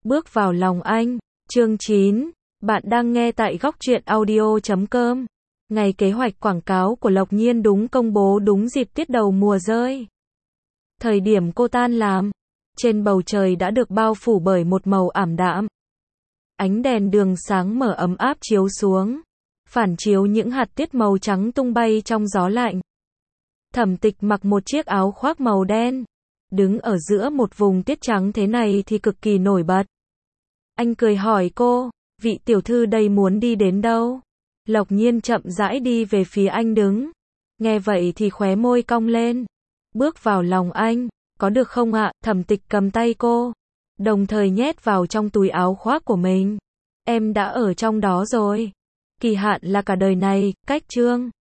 Bước vào lòng anh. Chương 9. Bạn đang nghe tại góc truyện audio.com. Ngày kế hoạch quảng cáo của Lộc Nhiên đúng công bố đúng dịp tiết đầu mùa rơi. Thời điểm cô tan làm, trên bầu trời đã được bao phủ bởi một màu ảm đạm. Ánh đèn đường sáng mở ấm áp chiếu xuống, phản chiếu những hạt tiết màu trắng tung bay trong gió lạnh. Thẩm Tịch mặc một chiếc áo khoác màu đen, đứng ở giữa một vùng tiết trắng thế này thì cực kỳ nổi bật. Anh cười hỏi cô, vị tiểu thư đây muốn đi đến đâu? Lộc Nhiên chậm rãi đi về phía anh đứng. Nghe vậy thì khóe môi cong lên. Bước vào lòng anh, có được không ạ? Thẩm Tịch cầm tay cô, đồng thời nhét vào trong túi áo khoác của mình. Em đã ở trong đó rồi. Kỳ hạn là cả đời này, cách chương.